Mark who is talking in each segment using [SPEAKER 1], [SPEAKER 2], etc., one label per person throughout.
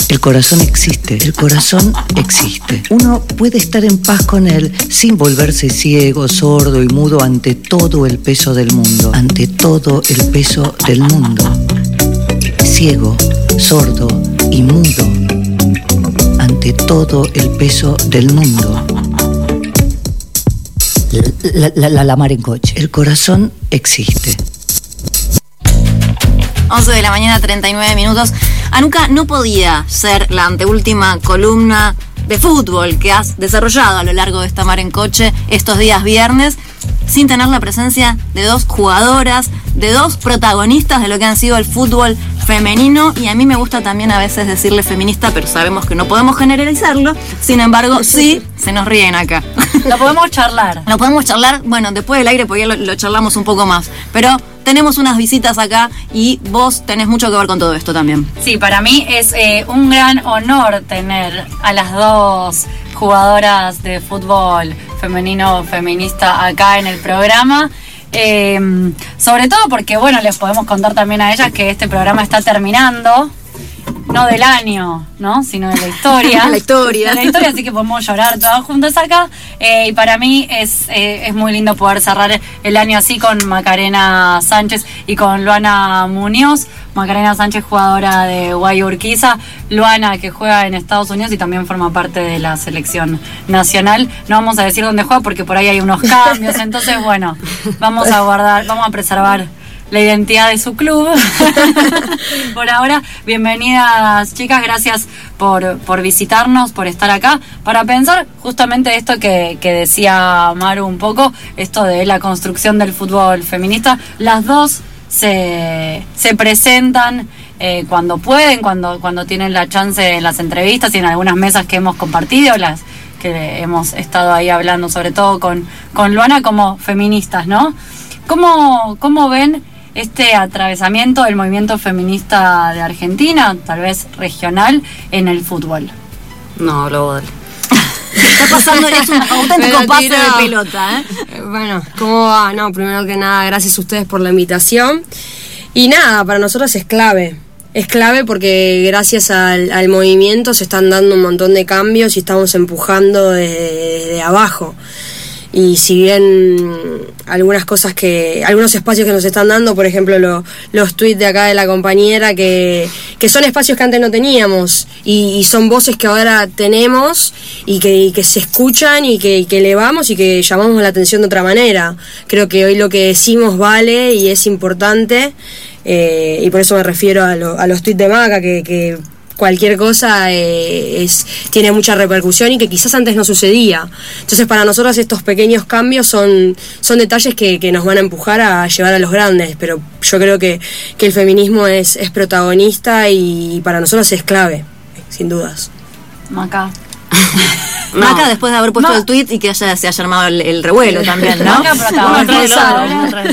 [SPEAKER 1] El corazón existe, el corazón existe. Uno puede estar en paz con él sin volverse ciego, sordo y mudo ante todo el peso del mundo. Ante todo el peso del mundo. Ciego, sordo y mudo. Ante todo el peso del mundo. La mar en coche. El corazón existe.
[SPEAKER 2] 11 de la mañana, 39 minutos. Anuka, no podía ser la anteúltima columna de fútbol que has desarrollado a lo largo de esta mar en coche estos días viernes sin tener la presencia de dos jugadoras, de dos protagonistas de lo que han sido el fútbol femenino. Y a mí me gusta también a veces decirle feminista, pero sabemos que no podemos generalizarlo. Sin embargo, sí, se nos ríen acá.
[SPEAKER 3] Lo podemos charlar.
[SPEAKER 2] Lo podemos charlar, bueno, después del aire porque ya lo charlamos un poco más. Pero tenemos unas visitas acá y vos tenés mucho que ver con todo esto también.
[SPEAKER 3] Sí, para mí es un gran honor tener a las dos jugadoras de fútbol femenino feminista acá en el programa. Sobre todo porque, bueno, les podemos contar también a ellas que este programa está terminando. No del año, ¿no? Sino de la historia.
[SPEAKER 2] La historia.
[SPEAKER 3] De la historia, así que podemos llorar todas juntas acá. Y para mí es muy lindo poder cerrar el año así con Macarena Sánchez y con Luana Muñoz. Macarena Sánchez, jugadora de Guayurquiza. Luana, que juega en Estados Unidos y también forma parte de la selección nacional. No vamos a decir dónde juega porque por ahí hay unos cambios. Entonces, bueno, vamos a preservar la identidad de su club. Por ahora, bienvenidas chicas, gracias por visitarnos, por estar acá, para pensar justamente esto que decía Maru un poco, esto de la construcción del fútbol feminista. Las dos se presentan cuando pueden, cuando tienen la chance en las entrevistas y en algunas mesas que hemos compartido, las que hemos estado ahí hablando, sobre todo con Luana, como feministas, ¿no? ¿Cómo ven este atravesamiento del movimiento feminista de Argentina, tal vez regional, en el fútbol?
[SPEAKER 4] No, global.
[SPEAKER 2] Está pasando, es un auténtico pase de pelota, ¿eh?
[SPEAKER 4] Bueno, ¿cómo va? No, primero que nada, gracias a ustedes por la invitación. Y nada, para nosotros es clave. Es clave porque gracias al movimiento se están dando un montón de cambios y estamos empujando desde abajo. Y si bien algunos espacios que nos están dando, por ejemplo los tweets de acá de la compañera, que son espacios que antes no teníamos y son voces que ahora tenemos y que se escuchan y que elevamos y que llamamos la atención de otra manera. Creo que hoy lo que decimos vale y es importante, y por eso me refiero a los tweets de Maca, que cualquier cosa tiene mucha repercusión y que quizás antes no sucedía. Entonces para nosotros estos pequeños cambios son detalles que nos van a empujar a llevar a los grandes, pero yo creo que el feminismo es protagonista y para nosotros es clave, sin dudas.
[SPEAKER 3] Maca.
[SPEAKER 2] No. Maca, después de haber puesto el tweet y que se haya armado el revuelo también, ¿no?
[SPEAKER 3] Maca protagonista.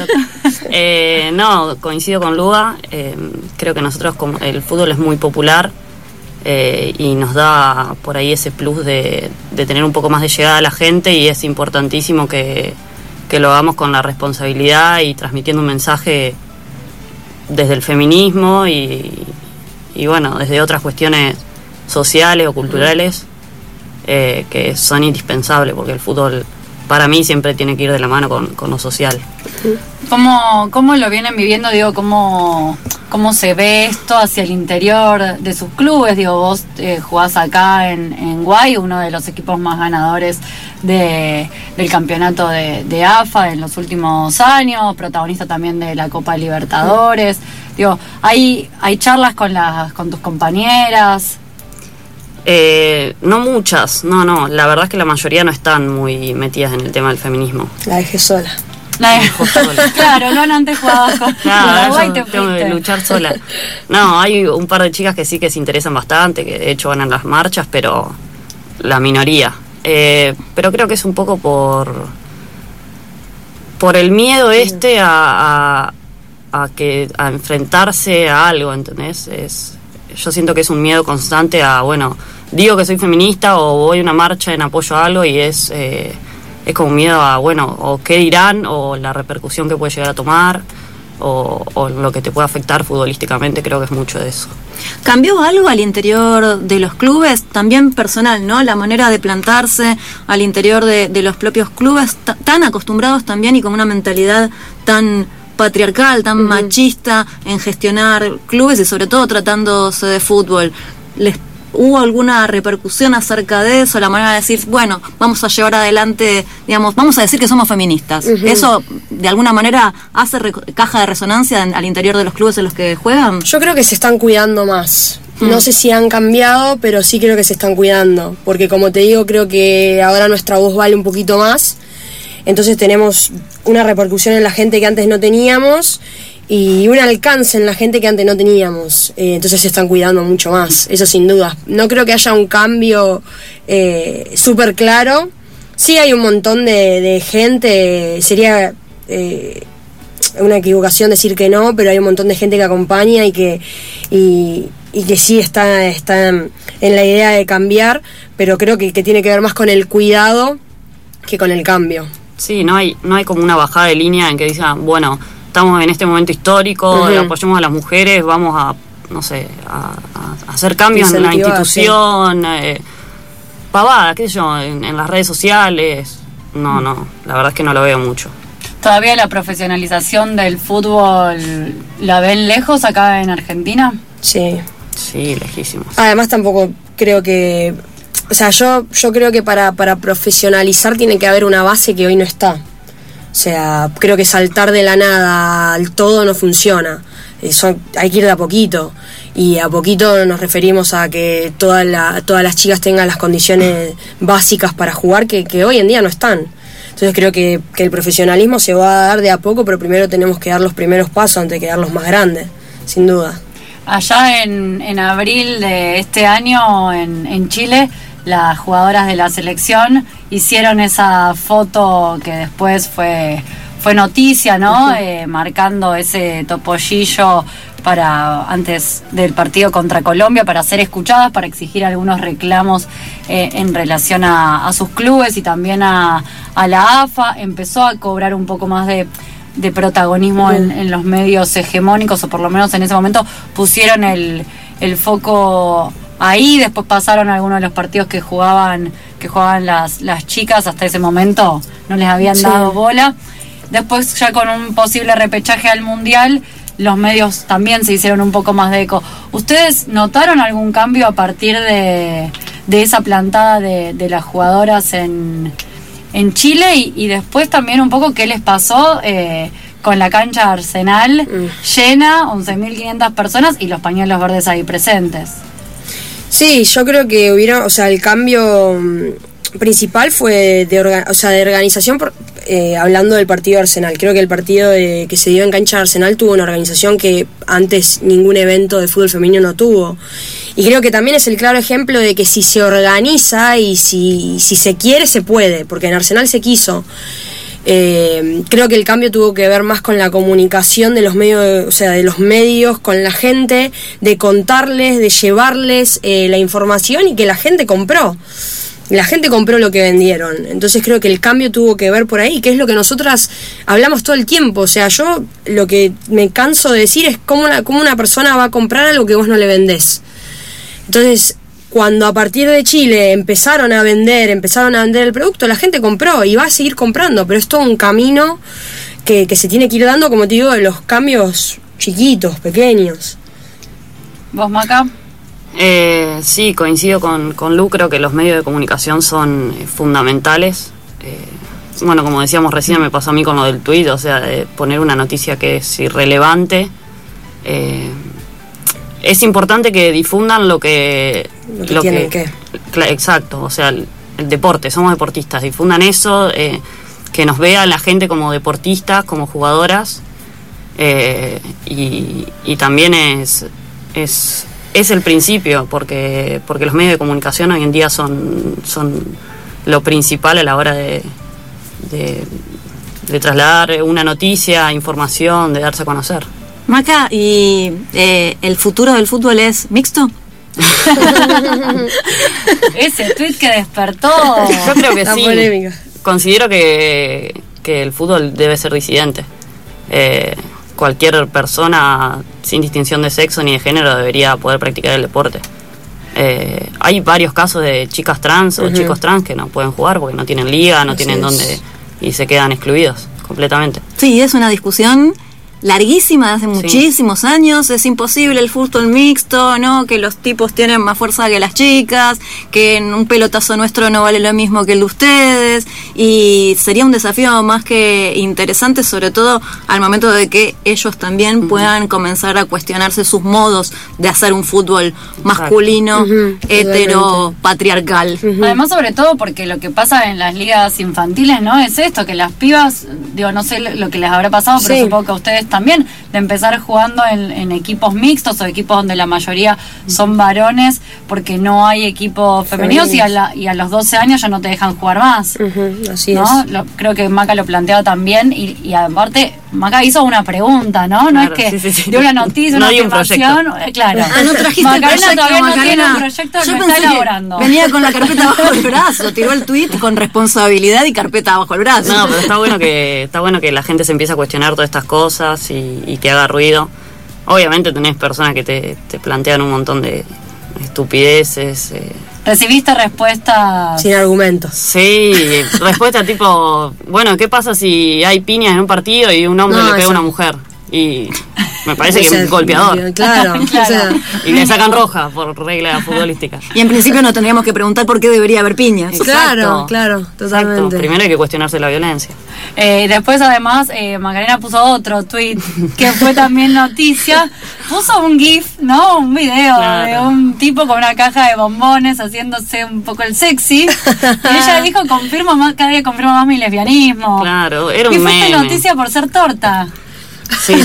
[SPEAKER 4] No, coincido con Lua. Creo que nosotros, como el fútbol es muy popular, y nos da por ahí ese plus de tener un poco más de llegada a la gente, y es importantísimo que lo hagamos con la responsabilidad y transmitiendo un mensaje desde el feminismo y bueno, desde otras cuestiones sociales o culturales que son indispensables, porque el fútbol para mí siempre tiene que ir de la mano con lo social.
[SPEAKER 3] ¿Cómo lo vienen viviendo? Digo, ¿cómo se ve esto hacia el interior de sus clubes? Digo, vos jugás acá en Guay, uno de los equipos más ganadores del campeonato de AFA en los últimos años, protagonista también de la Copa Libertadores. Digo, ¿hay charlas con tus compañeras?
[SPEAKER 4] No muchas, no, la verdad es que la mayoría no están muy metidas en el tema del feminismo.
[SPEAKER 5] La dejé sola.
[SPEAKER 3] Claro, no antes jugabas con
[SPEAKER 4] Uruguay, te tengo que luchar sola. No, hay un par de chicas que sí que se interesan bastante, que de hecho van a las marchas, pero la minoría. Pero creo que es un poco por el miedo a enfrentarse a algo, ¿entendés? Yo siento que es un miedo constante a, bueno, digo que soy feminista o voy a una marcha en apoyo a algo y es como miedo a, bueno, o qué dirán o la repercusión que puede llegar a tomar.
[SPEAKER 5] o lo que te puede afectar futbolísticamente, creo que es mucho de eso.
[SPEAKER 2] ¿Cambió algo al interior de los clubes? También personal, ¿no? La manera de plantarse al interior de los propios clubes, tan acostumbrados también y con una mentalidad tan patriarcal, tan machista en gestionar clubes y sobre todo tratándose de fútbol. ¿Hubo alguna repercusión acerca de eso? La manera de decir, bueno, vamos a llevar adelante, digamos, vamos a decir que somos feministas. ¿Eso de alguna manera hace caja de resonancia al interior de los clubes en los que juegan?
[SPEAKER 4] Yo creo que se están cuidando más. No sé si han cambiado, pero sí creo que se están cuidando. Porque como te digo, creo que ahora nuestra voz vale un poquito más. Entonces tenemos una repercusión en la gente que antes no teníamos y un alcance en la gente que antes no teníamos. Entonces se están cuidando mucho más, eso sin duda. No creo que haya un cambio súper claro. Sí hay un montón de gente, sería una equivocación decir que no, pero hay un montón de gente que acompaña y que sí está en la idea de cambiar, pero creo que tiene que ver más con el cuidado que con el cambio.
[SPEAKER 5] Sí, no hay como una bajada de línea en que digan, bueno, estamos en este momento histórico, apoyemos a las mujeres, vamos a, no sé, a hacer cambios en la institución, pavada, qué sé yo, en las redes sociales. No, la verdad es que no lo veo mucho.
[SPEAKER 3] ¿Todavía la profesionalización del fútbol la ven lejos acá en Argentina?
[SPEAKER 4] Sí.
[SPEAKER 5] Sí, lejísimos.
[SPEAKER 4] Además tampoco creo que... O sea, yo creo que para profesionalizar tiene que haber una base que hoy no está. O sea, creo que saltar de la nada al todo no funciona. Eso hay que ir de a poquito. Y a poquito nos referimos a que todas las chicas tengan las condiciones básicas para jugar que hoy en día no están. Entonces creo que el profesionalismo se va a dar de a poco, pero primero tenemos que dar los primeros pasos antes de que dar los más grandes, sin duda.
[SPEAKER 3] Allá en abril de este año en Chile, las jugadoras de la selección hicieron esa foto que después fue noticia, ¿no? Marcando ese topollillo para antes del partido contra Colombia, para ser escuchadas, para exigir algunos reclamos en relación a sus clubes y también a la AFA. Empezó a cobrar un poco más de protagonismo en los medios hegemónicos, o por lo menos en ese momento pusieron el foco ahí. Después pasaron algunos de los partidos que jugaban las chicas. Hasta ese momento no les habían dado bola. Después, ya con un posible repechaje al Mundial, los medios también se hicieron un poco más de eco. ¿Ustedes notaron algún cambio a partir de esa plantada de las jugadoras en Chile? Y después también un poco qué les pasó con la cancha Arsenal llena, 11.500 personas y los pañuelos verdes ahí presentes?
[SPEAKER 4] Sí, yo creo que el cambio principal fue de organización, hablando del partido de Arsenal. Creo que el partido que se dio en cancha de Arsenal tuvo una organización que antes ningún evento de fútbol femenino no tuvo. Y creo que también es el claro ejemplo de que si se organiza y si se quiere, se puede, porque en Arsenal se quiso. Creo que el cambio tuvo que ver más con la comunicación de los medios, de los medios con la gente, de contarles, de llevarles la información, y que la gente compró. La gente compró lo que vendieron. Entonces creo que el cambio tuvo que ver por ahí, que es lo que nosotras hablamos todo el tiempo. O sea, yo lo que me canso de decir es cómo una persona va a comprar algo que vos no le vendés. Entonces, cuando a partir de Chile empezaron a vender el producto, la gente compró y va a seguir comprando, pero es todo un camino que se tiene que ir dando, como te digo, de los cambios chiquitos, pequeños.
[SPEAKER 3] ¿Vos, Maca?
[SPEAKER 5] Sí, coincido con Lu. Creo que los medios de comunicación son fundamentales. Bueno, como decíamos recién, me pasó a mí con lo del tuit, o sea, de poner una noticia que es irrelevante. Es importante que difundan lo que tienen que. Exacto, o sea, el deporte, somos deportistas, difundan eso, que nos vea la gente como deportistas, como jugadoras, y también es el principio, porque los medios de comunicación hoy en día son lo principal a la hora de trasladar una noticia, información, de darse a conocer.
[SPEAKER 2] Maca, ¿y el futuro del fútbol es mixto?
[SPEAKER 3] Ese tweet que despertó.
[SPEAKER 5] Yo creo que
[SPEAKER 4] la
[SPEAKER 5] sí.
[SPEAKER 4] Polémica.
[SPEAKER 5] Considero que el fútbol debe ser disidente. cualquier persona sin distinción de sexo ni de género debería poder practicar el deporte. Hay varios casos de chicas trans o chicos trans que no pueden jugar porque no tienen liga, no tienen dónde, y se quedan excluidos completamente.
[SPEAKER 2] Sí, es una discusión larguísima de hace muchísimos años. Es imposible el fútbol mixto, ¿no? Que los tipos tienen más fuerza que las chicas, que en un pelotazo nuestro no vale lo mismo que el de ustedes, y sería un desafío más que interesante, sobre todo al momento de que ellos también puedan comenzar a cuestionarse sus modos de hacer un fútbol masculino, hetero, patriarcal.
[SPEAKER 3] Además, sobre todo porque lo que pasa en las ligas infantiles, ¿no? Es esto, que las pibas, digo, no sé lo que les habrá pasado, pero supongo que a ustedes también, de empezar jugando en equipos mixtos o equipos donde la mayoría son varones, porque no hay equipos femeninos y a los 12 años ya no te dejan jugar más.
[SPEAKER 4] Así
[SPEAKER 3] ¿no? Creo que Maca lo planteaba también, y aparte Maca hizo una pregunta, ¿no? No
[SPEAKER 5] Claro,
[SPEAKER 3] es que dio una noticia, una afirmación. Claro.
[SPEAKER 2] No trajiste
[SPEAKER 3] Macarena
[SPEAKER 2] el proyecto,
[SPEAKER 3] todavía no tiene
[SPEAKER 2] Macarena.
[SPEAKER 3] un proyecto,
[SPEAKER 2] Yo
[SPEAKER 3] lo
[SPEAKER 2] pensé
[SPEAKER 3] está
[SPEAKER 2] que
[SPEAKER 3] elaborando.
[SPEAKER 2] venía con la carpeta bajo el brazo, tiró el tuit con responsabilidad y carpeta bajo el brazo.
[SPEAKER 5] No, pero está bueno que la gente se empiece a cuestionar todas estas cosas y que haga ruido. Obviamente tenés personas que te plantean un montón de estupideces.
[SPEAKER 3] ¿Recibiste respuestas?
[SPEAKER 4] Sin argumentos.
[SPEAKER 5] Sí, respuesta tipo, bueno, ¿qué pasa si hay piñas en un partido y un hombre le pega a una mujer? Y me parece que es golpeador.
[SPEAKER 4] Claro.
[SPEAKER 3] Claro.
[SPEAKER 4] O sea,
[SPEAKER 5] Y le sacan roja por regla futbolística.
[SPEAKER 2] Y en principio no tendríamos que preguntar por qué debería haber piñas.
[SPEAKER 4] claro, totalmente.
[SPEAKER 5] Exacto. Primero hay que cuestionarse la violencia.
[SPEAKER 3] Después, además, Macarena puso otro tweet que fue también noticia. Puso un GIF, ¿no? Un video de un tipo con una caja de bombones haciéndose un poco el sexy. Y ella dijo, cada día confirma más mi lesbianismo.
[SPEAKER 5] Claro, era un
[SPEAKER 3] Y fuiste
[SPEAKER 5] meme.
[SPEAKER 3] noticia por ser torta.
[SPEAKER 5] Sí.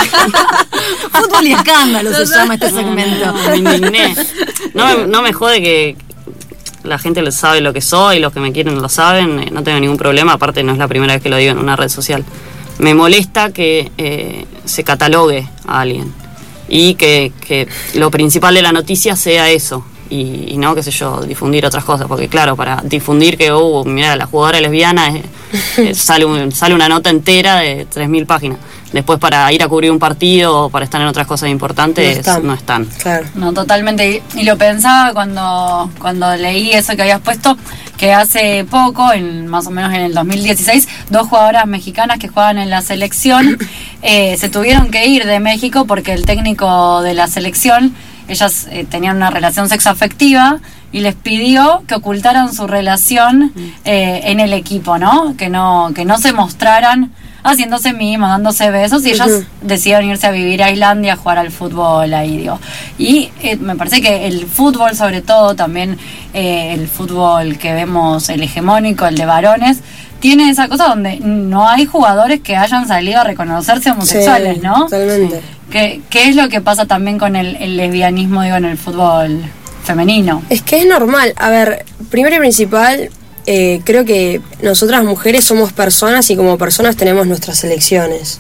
[SPEAKER 2] Fútbol y escándalo se llama este segmento.
[SPEAKER 5] Me indigné. No me jode que la gente sabe lo que soy, los que me quieren lo saben, no tengo ningún problema, aparte no es la primera vez que lo digo en una red social. Me molesta que se catalogue a alguien y que lo principal de la noticia sea eso y no, qué sé yo, difundir otras cosas, porque claro, para difundir que mira, la jugadora lesbiana sale una nota entera de 3.000 páginas. Después para ir a cubrir un partido o para estar en otras cosas importantes no están.
[SPEAKER 4] Claro.
[SPEAKER 3] No, totalmente. Y lo pensaba cuando leí eso que habías puesto, que hace poco, más o menos en el 2016, 2 jugadoras mexicanas que juegan en la selección se tuvieron que ir de México porque el técnico de la selección, ellas tenían una relación sexoafectiva y les pidió que ocultaran su relación en el equipo, ¿no? Que no se mostraran haciéndose mimos, dándose besos, y ellas decidieron irse a vivir a Islandia a jugar al fútbol ahí, digo. Y me parece que el fútbol, sobre todo también el fútbol que vemos, el hegemónico, el de varones, tiene esa cosa donde no hay jugadores que hayan salido a reconocerse homosexuales, ¿no?
[SPEAKER 4] Totalmente.
[SPEAKER 3] ¿Qué es lo que pasa también con el lesbianismo, digo, en el fútbol femenino?
[SPEAKER 4] Es que es normal. A ver, primero y principal, creo que nosotras mujeres somos personas y como personas tenemos nuestras elecciones.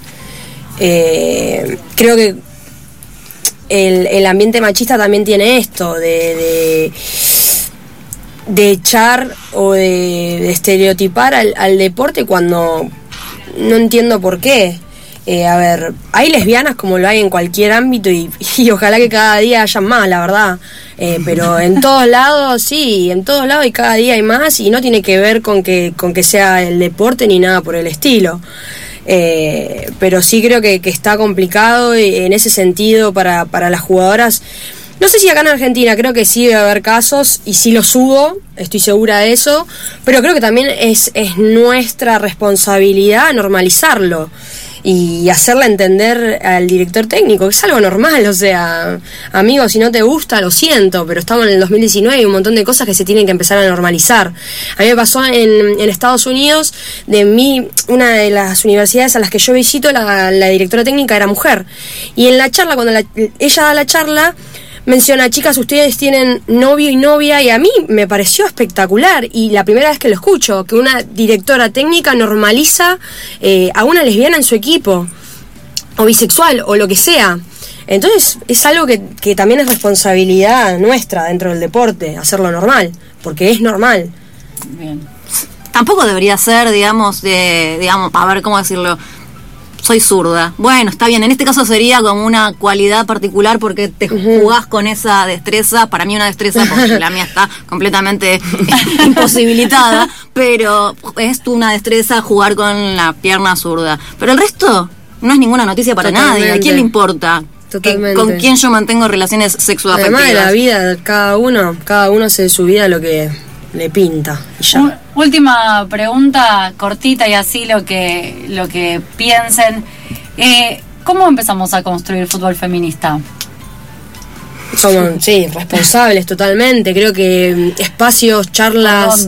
[SPEAKER 4] Creo que el ambiente machista también tiene esto de echar o de estereotipar al deporte cuando no entiendo por qué. A ver, hay lesbianas como lo hay en cualquier ámbito y ojalá que cada día haya más, la verdad. Pero en todos lados, sí, en todos lados y cada día hay más, y no tiene que ver con que sea el deporte ni nada por el estilo. Pero sí creo que está complicado en ese sentido para las jugadoras. No sé si acá en Argentina, creo que sí debe haber casos y sí los hubo, estoy segura de eso, pero creo que también es nuestra responsabilidad normalizarlo y hacerle entender al director técnico que es algo normal. O sea, amigo, si no te gusta, lo siento, pero estamos en el 2019 y hay un montón de cosas que se tienen que empezar a normalizar. A mí me pasó en Estados Unidos, una de las universidades a las que yo visito, la directora técnica era mujer, y en la charla, cuando ella da la charla, menciona, chicas, ustedes tienen novio y novia, y a mí me pareció espectacular, y la primera vez que lo escucho, que una directora técnica normaliza a una lesbiana en su equipo, o bisexual, o lo que sea. Entonces es algo que también es responsabilidad nuestra dentro del deporte, hacerlo normal, porque es normal.
[SPEAKER 3] Bien.
[SPEAKER 2] Tampoco debería ser, digamos, a ver cómo decirlo, soy zurda. Bueno, está bien, en este caso sería como una cualidad particular porque te jugás con esa destreza. Para mí una destreza, porque la mía está completamente imposibilitada, pero es una destreza jugar con la pierna zurda. Pero el resto no es ninguna noticia para nadie. ¿A quién le importa?
[SPEAKER 4] Totalmente.
[SPEAKER 2] ¿Con quién yo mantengo relaciones sexoafectivas?
[SPEAKER 4] Además de la vida, cada uno hace de su vida lo que le pinta. Y ya.
[SPEAKER 3] Última pregunta, cortita y así lo que piensen. ¿Cómo empezamos a construir fútbol feminista?
[SPEAKER 4] Somos, responsables totalmente. Creo que espacios, charlas.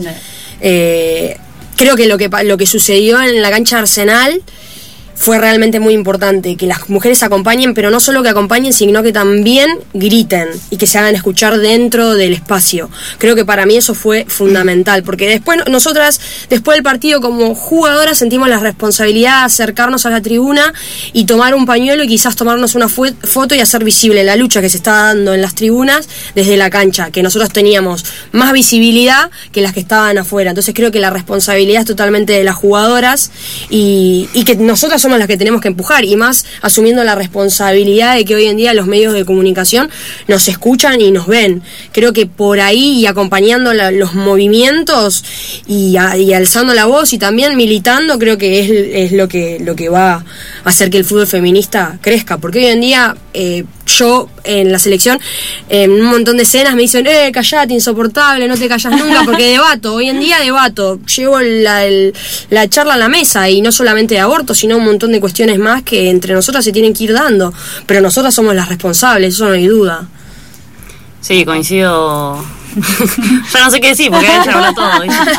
[SPEAKER 4] Creo que lo que sucedió en la cancha de Arsenal fue realmente muy importante, que las mujeres acompañen, pero no solo que acompañen, sino que también griten y que se hagan escuchar dentro del espacio. Creo que para mí eso fue fundamental, porque después nosotras, después del partido como jugadoras, sentimos la responsabilidad de acercarnos a la tribuna y tomar un pañuelo y quizás tomarnos una foto y hacer visible la lucha que se está dando en las tribunas desde la cancha, que nosotros teníamos más visibilidad que las que estaban afuera. Entonces creo que la responsabilidad es totalmente de las jugadoras y que nosotras somos las que tenemos que empujar, y más asumiendo la responsabilidad de que hoy en día los medios de comunicación nos escuchan y nos ven. Creo que por ahí, y acompañando los movimientos y alzando la voz y también militando, creo que es lo que va a hacer que el fútbol feminista crezca, porque hoy en día yo en la selección, en un montón de escenas me dicen, callate, insoportable, no te callas nunca, porque debato, hoy en día llevo la charla a la mesa, y no solamente de aborto, sino un montón de cuestiones más que entre nosotras se tienen que ir dando, pero nosotras somos las responsables, eso no hay duda.
[SPEAKER 5] Sí, coincido. Ya no sé qué decir, porque ella habla todo.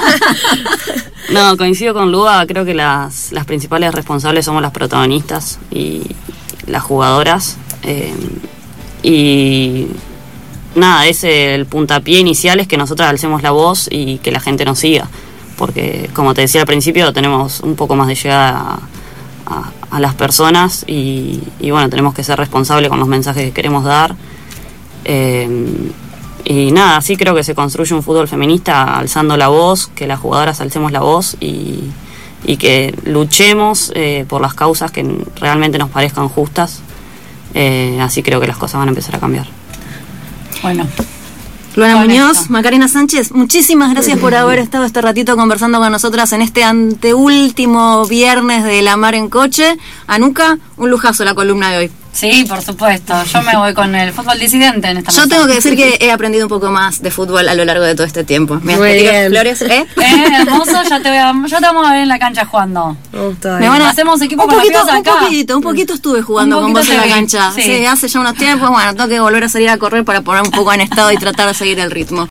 [SPEAKER 5] No, coincido con Lua, creo que las principales responsables somos las protagonistas y las jugadoras. Y nada, el puntapié inicial es que nosotras alcemos la voz y que la gente nos siga, porque como te decía al principio, tenemos un poco más de llegada a las personas y bueno, tenemos que ser responsables con los mensajes que queremos dar. Y nada, así creo que se construye un fútbol feminista, alzando la voz, que las jugadoras alcemos la voz y que luchemos por las causas que realmente nos parezcan justas. Así creo que las cosas van a empezar a cambiar.
[SPEAKER 3] Bueno,
[SPEAKER 2] Luana Muñoz, Macarena Sánchez, muchísimas gracias por haber estado este ratito conversando con nosotras en este anteúltimo viernes de La Mar en Coche. Anuka, un lujazo la columna de hoy.
[SPEAKER 3] sí, por supuesto. Yo me voy con el fútbol disidente en esta
[SPEAKER 2] Yo tengo que decir que he aprendido un poco más de fútbol a lo largo de todo este tiempo.
[SPEAKER 4] Muy bien.
[SPEAKER 2] Flores,
[SPEAKER 3] hermoso, ya te vamos a ver en la cancha jugando. Hacemos equipo con las pibas acá.
[SPEAKER 2] Un poquito estuve jugando con vos en la cancha. Sí, hace ya unos tiempos. Bueno, tengo que volver a salir a correr para poner un poco en estado y tratar de seguir el ritmo.